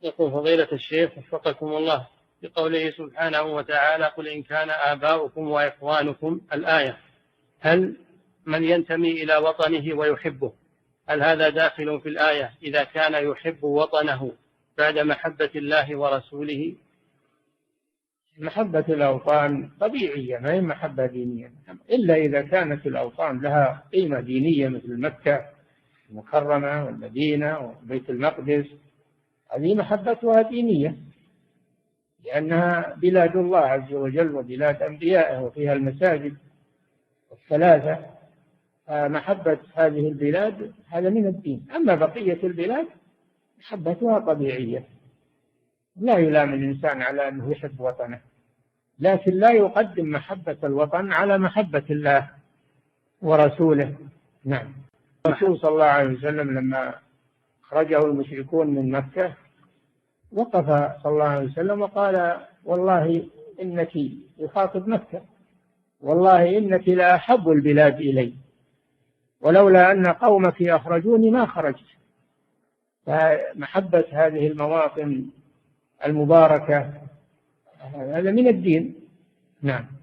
يقول فضيلة الشيخ وفقكم الله في قوله سبحانه وتعالى قل إن كان آباؤكم وإخوانكم الآية، هل من ينتمي إلى وطنه ويحبه هل هذا داخل في الآية إذا كان يحب وطنه بعد محبة الله ورسوله؟ محبة الأوطان طبيعية، ما هي محبة دينية، إلا إذا كانت الأوطان لها قيمة دينية مثل مكة المكرمة والمدينة وبيت المقدس، هذه محبتها دينية لأنها بلاد الله عز وجل وبلاد أنبيائه وفيها المساجد الثلاثة، محبة هذه البلاد هذا من الدين. أما بقية البلاد محبتها طبيعية، لا يلام الإنسان على أنه يحب وطنه، لكن لا يقدم محبة الوطن على محبة الله ورسوله. نعم. الرسول صلى الله عليه وسلم لما أخرجه المشركون من مكة وقف صلى الله عليه وسلم وقال والله إنك، يخاطب مكة، والله إنك لأحب البلاد إلي ولولا أن قومك أخرجوني ما خرجت. فمحبة هذه المواطن المباركة هذا من الدين. نعم.